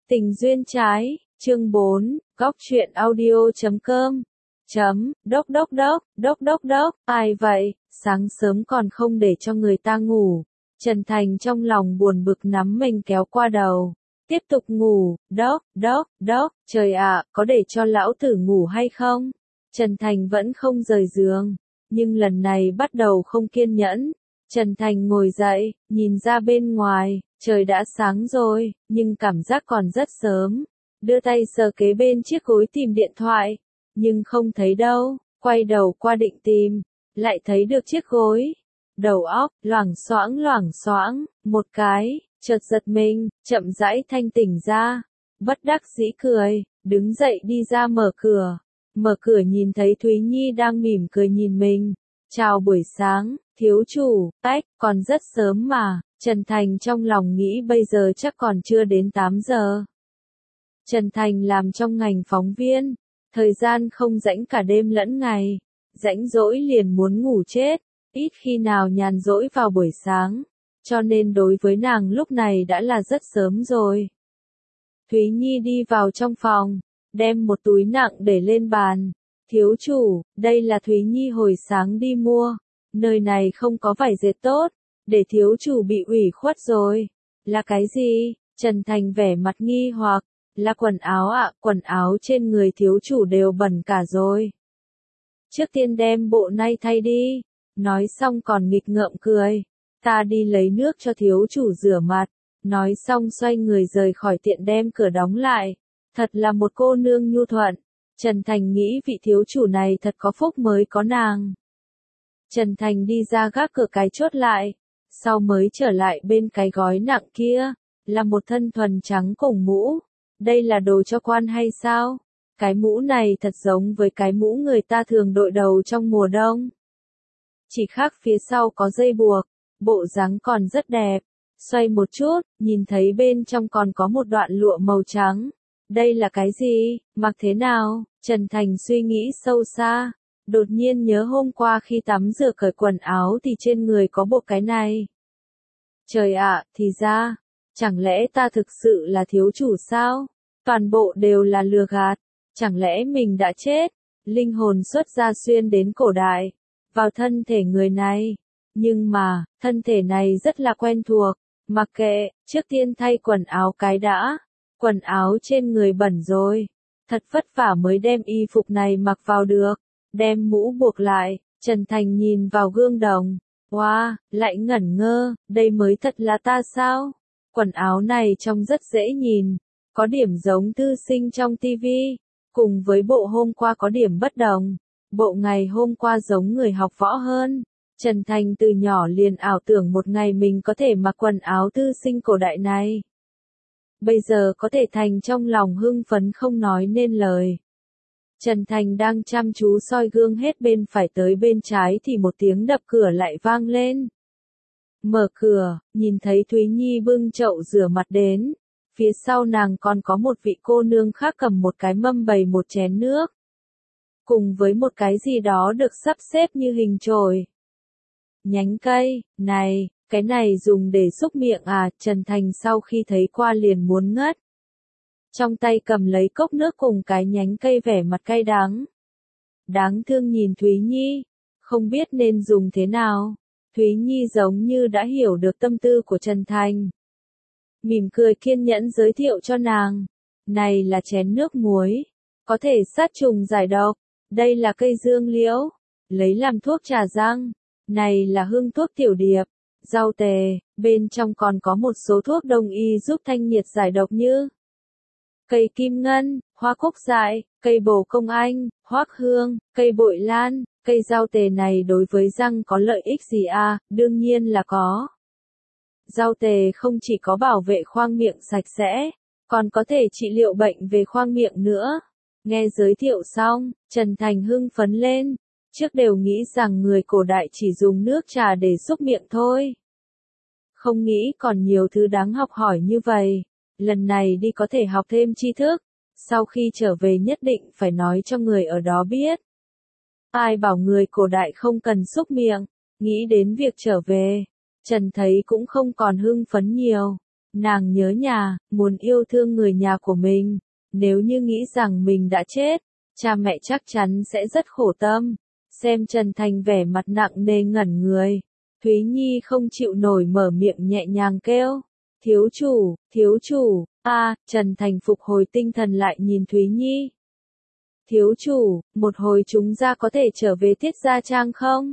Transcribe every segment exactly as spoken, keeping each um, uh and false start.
Tình duyên trái, chương bốn, góc truyện audio chấm com. Chấm, đốc đốc đốc, đốc đốc đốc, ai vậy, sáng sớm còn không để cho người ta ngủ. Trần Thành trong lòng buồn bực nắm mình kéo qua đầu. Tiếp tục ngủ, đốc, đốc, đốc, trời ạ, có để cho lão tử ngủ hay không? Trần Thành vẫn không rời giường, nhưng lần này bắt đầu không kiên nhẫn. Trần Thành ngồi dậy, nhìn ra bên ngoài, trời đã sáng rồi, nhưng cảm giác còn rất sớm. Đưa tay sờ kế bên chiếc gối tìm điện thoại, nhưng không thấy đâu, quay đầu qua định tìm, lại thấy được chiếc gối. Đầu óc, loảng xoảng loảng xoảng, một cái, chợt giật mình, chậm rãi thanh tỉnh ra. Bất đắc dĩ cười, đứng dậy đi ra mở cửa. Mở cửa nhìn thấy Thúy Nhi đang mỉm cười nhìn mình. Chào buổi sáng, thiếu chủ, tách, còn rất sớm mà. Trần Thành trong lòng nghĩ bây giờ chắc còn chưa đến tám giờ. Trần Thành làm trong ngành phóng viên, thời gian không rảnh cả đêm lẫn ngày. Rảnh rỗi liền muốn ngủ chết, ít khi nào nhàn rỗi vào buổi sáng. Cho nên đối với nàng lúc này đã là rất sớm rồi. Thúy Nhi đi vào trong phòng, đem một túi nặng để lên bàn. Thiếu chủ, đây là Thúy Nhi hồi sáng đi mua. Nơi này không có vải dệt tốt, để thiếu chủ bị ủy khuất rồi. Là cái gì? Trần Thành vẻ mặt nghi hoặc. Là quần áo ạ, à, quần áo trên người thiếu chủ đều bẩn cả rồi. Trước tiên đem bộ nay thay đi. Nói xong còn nghịch ngợm cười. Ta đi lấy nước cho thiếu chủ rửa mặt. Nói xong xoay người rời khỏi tiệm đem cửa đóng lại. Thật là một cô nương nhu thuận. Trần Thành nghĩ vị thiếu chủ này thật có phúc mới có nàng. Trần Thành đi ra gác cửa cái chốt lại. Sau mới trở lại bên cái gói nặng kia. Là một thân thuần trắng cùng mũ. Đây là đồ cho quan hay sao? Cái mũ này thật giống với cái mũ người ta thường đội đầu trong mùa đông. Chỉ khác phía sau có dây buộc. Bộ dáng còn rất đẹp. Xoay một chút, nhìn thấy bên trong còn có một đoạn lụa màu trắng. Đây là cái gì? Mặc thế nào? Trần Thành suy nghĩ sâu xa. Đột nhiên nhớ hôm qua khi tắm rửa cởi quần áo thì trên người có bộ cái này. Trời ạ, thì ra, chẳng lẽ ta thực sự là thiếu chủ sao? Toàn bộ đều là lừa gạt. Chẳng lẽ mình đã chết? Linh hồn xuất ra xuyên đến cổ đại, vào thân thể người này. Nhưng mà, thân thể này rất là quen thuộc. Mặc kệ, trước tiên thay quần áo cái đã. Quần áo trên người bẩn rồi. Thật vất vả mới đem y phục này mặc vào được. Đem mũ buộc lại, Trần Thành nhìn vào gương đồng. Wow, lại ngẩn ngơ, đây mới thật là ta sao? Quần áo này trông rất dễ nhìn. Có điểm giống thư sinh trong tivi. Cùng với bộ hôm qua có điểm bất đồng. Bộ ngày hôm qua giống người học võ hơn. Trần Thành từ nhỏ liền ảo tưởng một ngày mình có thể mặc quần áo thư sinh cổ đại này. Bây giờ có thể thành trong lòng hưng phấn không nói nên lời. Trần Thành đang chăm chú soi gương hết bên phải tới bên trái thì một tiếng đập cửa lại vang lên. Mở cửa, nhìn thấy Thúy Nhi bưng chậu rửa mặt đến. Phía sau nàng còn có một vị cô nương khác cầm một cái mâm bày một chén nước. Cùng với một cái gì đó được sắp xếp như hình chổi. Nhánh cây, này, cái này dùng để xúc miệng à? Trần Thành sau khi thấy qua liền muốn ngất. Trong tay cầm lấy cốc nước cùng cái nhánh cây vẻ mặt cay đắng. Đáng thương nhìn Thúy Nhi, không biết nên dùng thế nào. Thúy Nhi giống như đã hiểu được tâm tư của Trần Thành. Mỉm cười kiên nhẫn giới thiệu cho nàng. Này là chén nước muối, có thể sát trùng giải độc. Đây là cây dương liễu, lấy làm thuốc trà răng. Này là hương thuốc tiểu điệp, rau tề, bên trong còn có một số thuốc đông y giúp thanh nhiệt giải độc như cây kim ngân, hoa cúc dại, cây bồ công anh, hoắc hương, cây bội lan. Cây rau tề này đối với răng có lợi ích gì à? Đương nhiên là có. Rau tề không chỉ có bảo vệ khoang miệng sạch sẽ, còn có thể trị liệu bệnh về khoang miệng nữa. Nghe giới thiệu xong, Trần Thành hưng phấn lên. Trước đều nghĩ rằng người cổ đại chỉ dùng nước trà để xúc miệng thôi. Không nghĩ còn nhiều thứ đáng học hỏi như vậy. Lần này đi có thể học thêm tri thức. Sau khi trở về nhất định phải nói cho người ở đó biết. Ai bảo người cổ đại không cần xúc miệng. Nghĩ đến việc trở về, Trần thấy cũng không còn hưng phấn nhiều. Nàng nhớ nhà, muốn yêu thương người nhà của mình. Nếu như nghĩ rằng mình đã chết, cha mẹ chắc chắn sẽ rất khổ tâm. Xem Trần Thành vẻ mặt nặng nề ngẩn người. Thúy Nhi không chịu nổi mở miệng nhẹ nhàng kêu. Thiếu chủ, thiếu chủ, a Trần Thành phục hồi tinh thần lại nhìn Thúy Nhi. Thiếu chủ, một hồi chúng ta có thể trở về Tiết Gia Trang không?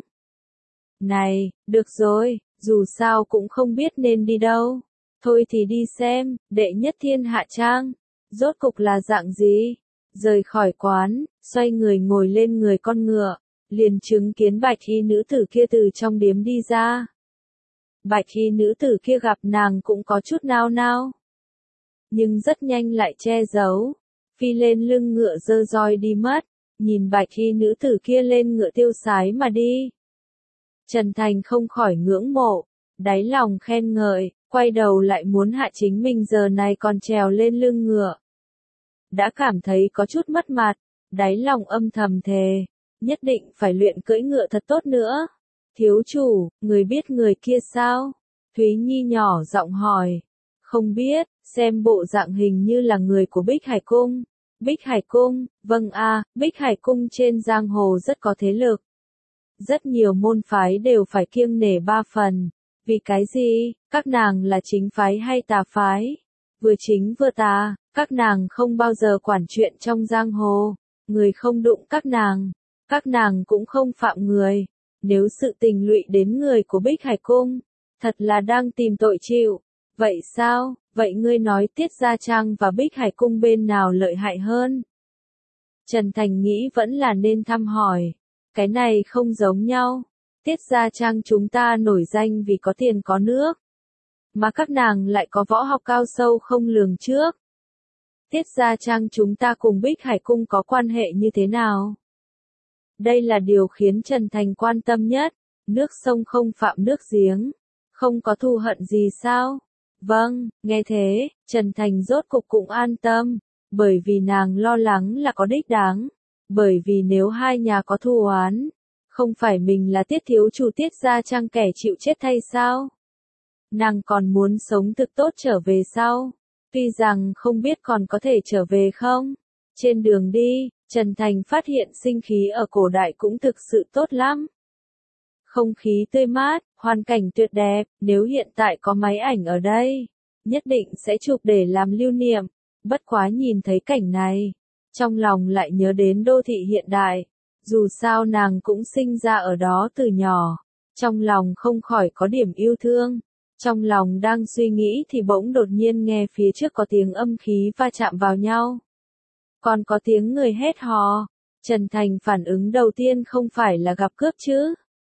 Này, được rồi, dù sao cũng không biết nên đi đâu. Thôi thì đi xem, đệ nhất thiên hạ trang. Rốt cục là dạng gì? Rời khỏi quán, xoay người ngồi lên người con ngựa. Liền chứng kiến bạch y nữ tử kia từ trong điếm đi ra. Bạch y nữ tử kia gặp nàng cũng có chút nao nao. Nhưng rất nhanh lại che giấu. Phi lên lưng ngựa dơ roi đi mất. Nhìn bạch y nữ tử kia lên ngựa tiêu sái mà đi. Trần Thành không khỏi ngưỡng mộ. Đáy lòng khen ngợi. Quay đầu lại muốn hạ chính mình giờ này còn trèo lên lưng ngựa. Đã cảm thấy có chút mất mặt. Đáy lòng âm thầm thề. Nhất định phải luyện cưỡi ngựa thật tốt nữa. Thiếu chủ, người biết người kia sao? Thúy Nhi nhỏ giọng hỏi. Không biết, xem bộ dạng hình như là người của Bích Hải Cung. Bích Hải Cung, vâng a, Bích Hải Cung trên giang hồ rất có thế lực. Rất nhiều môn phái đều phải kiêng nể ba phần. Vì cái gì, các nàng là chính phái hay tà phái? Vừa chính vừa tà, các nàng không bao giờ quản chuyện trong giang hồ. Người không đụng các nàng, các nàng cũng không phạm người. Nếu sự tình lụy đến người của Bích Hải Cung, thật là đang tìm tội chịu. Vậy sao, vậy ngươi nói Tiết Gia Trang và Bích Hải Cung bên nào lợi hại hơn? Trần Thành nghĩ vẫn là nên thăm hỏi. Cái này không giống nhau. Tiết Gia Trang chúng ta nổi danh vì có tiền có nước. Mà các nàng lại có võ học cao sâu không lường trước. Tiết Gia Trang chúng ta cùng Bích Hải Cung có quan hệ như thế nào? Đây là điều khiến Trần Thành quan tâm nhất. Nước sông không phạm nước giếng. Không có thù hận gì sao? Vâng, nghe thế, Trần Thành rốt cục cũng an tâm. Bởi vì nàng lo lắng là có đích đáng. Bởi vì nếu hai nhà có thù oán, không phải mình là Tiết thiếu chủ Tiết Gia Trang kẻ chịu chết thay sao? Nàng còn muốn sống thực tốt trở về sau. Tuy rằng không biết còn có thể trở về không. Trên đường đi, Trần Thành phát hiện sinh khí ở cổ đại cũng thực sự tốt lắm. Không khí tươi mát, hoàn cảnh tuyệt đẹp, nếu hiện tại có máy ảnh ở đây, nhất định sẽ chụp để làm lưu niệm. Bất quá nhìn thấy cảnh này, trong lòng lại nhớ đến đô thị hiện đại. Dù sao nàng cũng sinh ra ở đó từ nhỏ, trong lòng không khỏi có điểm yêu thương. Trong lòng đang suy nghĩ thì bỗng đột nhiên nghe phía trước có tiếng âm khí va chạm vào nhau. Còn có tiếng người hét hò. Trần Thành phản ứng đầu tiên không phải là gặp cướp chứ.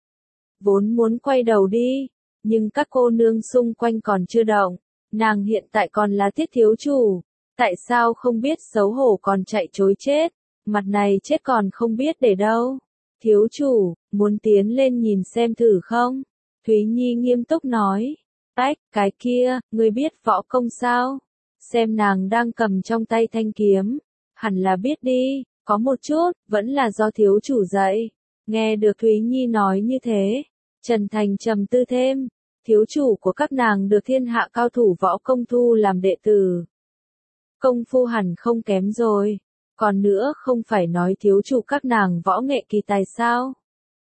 Vốn muốn quay đầu đi, nhưng các cô nương xung quanh còn chưa động. Nàng hiện tại còn là Tiết thiếu chủ. Tại sao không biết xấu hổ còn chạy trối chết? Mặt này chết còn không biết để đâu. Thiếu chủ, muốn tiến lên nhìn xem thử không? Thúy Nhi nghiêm túc nói. Ách, cái kia, ngươi biết võ công sao? Xem nàng đang cầm trong tay thanh kiếm. Hẳn là biết đi, có một chút, vẫn là do thiếu chủ dạy. Nghe được Thúy Nhi nói như thế, Trần Thành trầm tư thêm. Thiếu chủ của các nàng được thiên hạ cao thủ võ công thu làm đệ tử. Công phu hẳn không kém rồi. Còn nữa không phải nói thiếu chủ các nàng võ nghệ kỳ tài sao?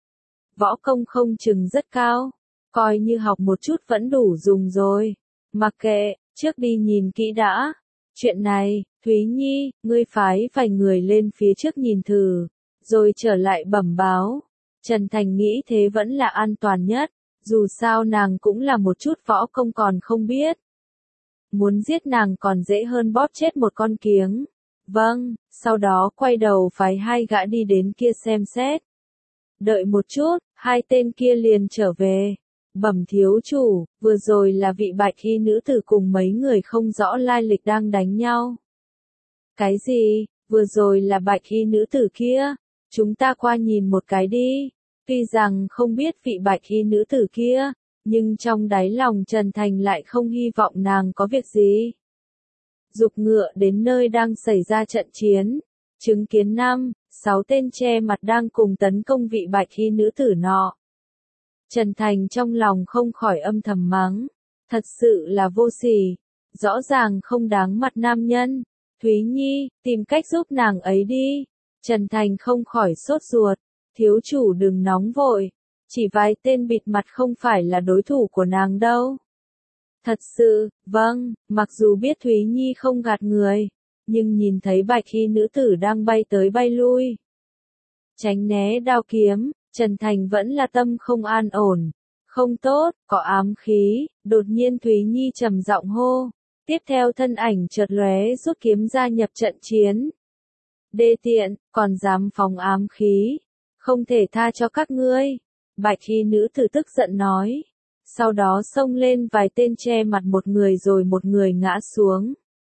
Võ công không chừng rất cao. Coi như học một chút vẫn đủ dùng rồi. Mặc kệ, trước đi nhìn kỹ đã. Chuyện này, Thúy Nhi, ngươi phái vài người lên phía trước nhìn thử. Rồi trở lại bẩm báo. Trần Thành nghĩ thế vẫn là an toàn nhất. Dù sao nàng cũng là một chút võ công còn không biết. Muốn giết nàng còn dễ hơn bóp chết một con kiếng. Vâng, sau đó quay đầu phái hai gã đi đến kia xem xét. Đợi một chút, hai tên kia liền trở về. Bẩm thiếu chủ, vừa rồi là vị bạch y nữ tử cùng mấy người không rõ lai lịch đang đánh nhau. Cái gì, vừa rồi là bạch y nữ tử kia? Chúng ta qua nhìn một cái đi. Tuy rằng không biết vị bạch y nữ tử kia, nhưng trong đáy lòng Trần Thành lại không hy vọng nàng có việc gì. Giục ngựa đến nơi đang xảy ra trận chiến, chứng kiến năm, sáu tên che mặt đang cùng tấn công vị bạch y nữ tử nọ. Trần Thành trong lòng không khỏi âm thầm mắng, thật sự là vô sỉ, rõ ràng không đáng mặt nam nhân. Thúy Nhi, tìm cách giúp nàng ấy đi. Trần Thành không khỏi sốt ruột. Thiếu chủ đừng nóng vội. Chỉ vài tên bịt mặt không phải là đối thủ của nàng đâu. Thật sự, vâng, mặc dù biết Thúy Nhi không gạt người, nhưng nhìn thấy bạch y nữ tử đang bay tới bay lui, tránh né đao kiếm, Trần Thành vẫn là tâm không an ổn. Không tốt, có ám khí, đột nhiên Thúy Nhi trầm giọng hô. Tiếp theo thân ảnh chợt lóe rút kiếm ra nhập trận chiến. Đê tiện, còn dám phóng ám khí, không thể tha cho các ngươi. Bạch y nữ tử tức giận nói. Sau đó xông lên vài tên che mặt một người rồi một người ngã xuống.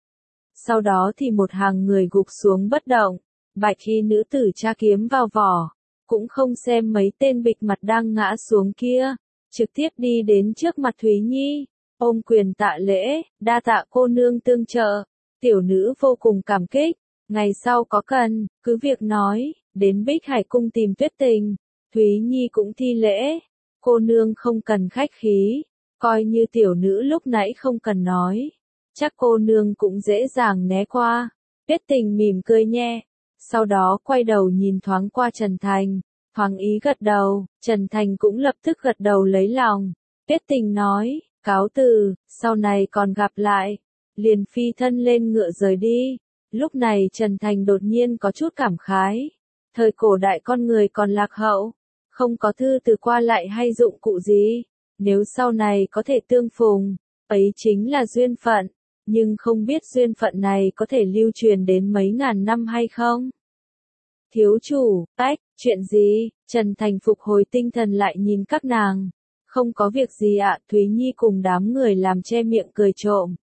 Sau đó thì một hàng người gục xuống bất động. Bạch y nữ tử tra kiếm vào vỏ, cũng không xem mấy tên bịt mặt đang ngã xuống kia, trực tiếp đi đến trước mặt Thúy Nhi, ôm quyền tạ lễ, đa tạ cô nương tương trợ. Tiểu nữ vô cùng cảm kích, ngày sau có cần, cứ việc nói, đến Bích Hải cung tìm Tuyết Tình. Thúy Nhi cũng thi lễ, cô nương không cần khách khí, coi như tiểu nữ lúc nãy không cần nói, chắc cô nương cũng dễ dàng né qua. Tuyết Tình mỉm cười nhẹ, sau đó quay đầu nhìn thoáng qua Trần Thành, thoáng ý gật đầu, Trần Thành cũng lập tức gật đầu lấy lòng. Tuyết Tình nói, cáo từ, sau này còn gặp lại, liền phi thân lên ngựa rời đi. Lúc này Trần Thành đột nhiên có chút cảm khái, thời cổ đại con người còn lạc hậu, không có thư từ qua lại hay dụng cụ gì, nếu sau này có thể tương phùng, ấy chính là duyên phận, nhưng không biết duyên phận này có thể lưu truyền đến mấy ngàn năm hay không. Thiếu chủ, ách, chuyện gì? Trần Thành phục hồi tinh thần lại nhìn các nàng. Không có việc gì ạ, Thúy Nhi cùng đám người làm che miệng cười trộm.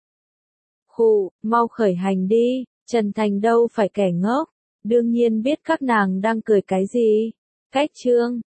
Khụ, mau khởi hành đi, Trần Thành đâu phải kẻ ngốc, đương nhiên biết các nàng đang cười cái gì. Cách chương